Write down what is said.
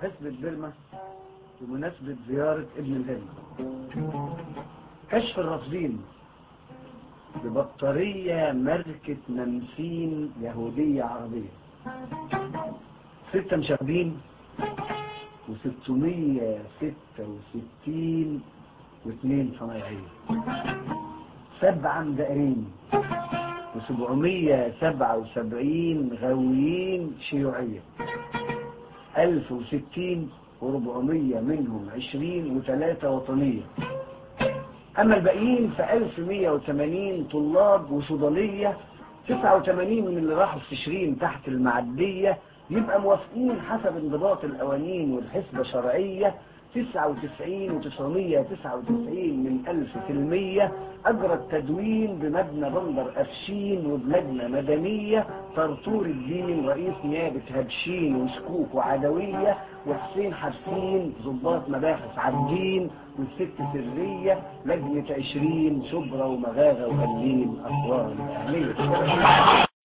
حسبة بيرما بمناسبة زيارة ابن الهند. كشف الرافدين ببطارية ماركة نمسين يهودية عربية، 6 مشاهدين و666 و2 صنايعية، 7 مدائرين و777 غاويين شيوعية، 1060 و400 منهم 20 و3 وطنية. أما الباقيين ف 1180 طلاب وصيدلية، 89 من اللي راحوا استشرين تحت المعدية، يبقى موافقين حسب انضباط القوانين والحسبة شرعية 99 و999 من 1000%. أجرى التدوين بمبنى بندر أفشين وبلجنة مدنية، طرطور الدين رئيس نيابة هبشين وشكوك وعدوية، وحسين حسين ضباط مباحث عابدين، والست سرية لجنة 20 شبرا ومغاغة وقليل أسوار الأهلية.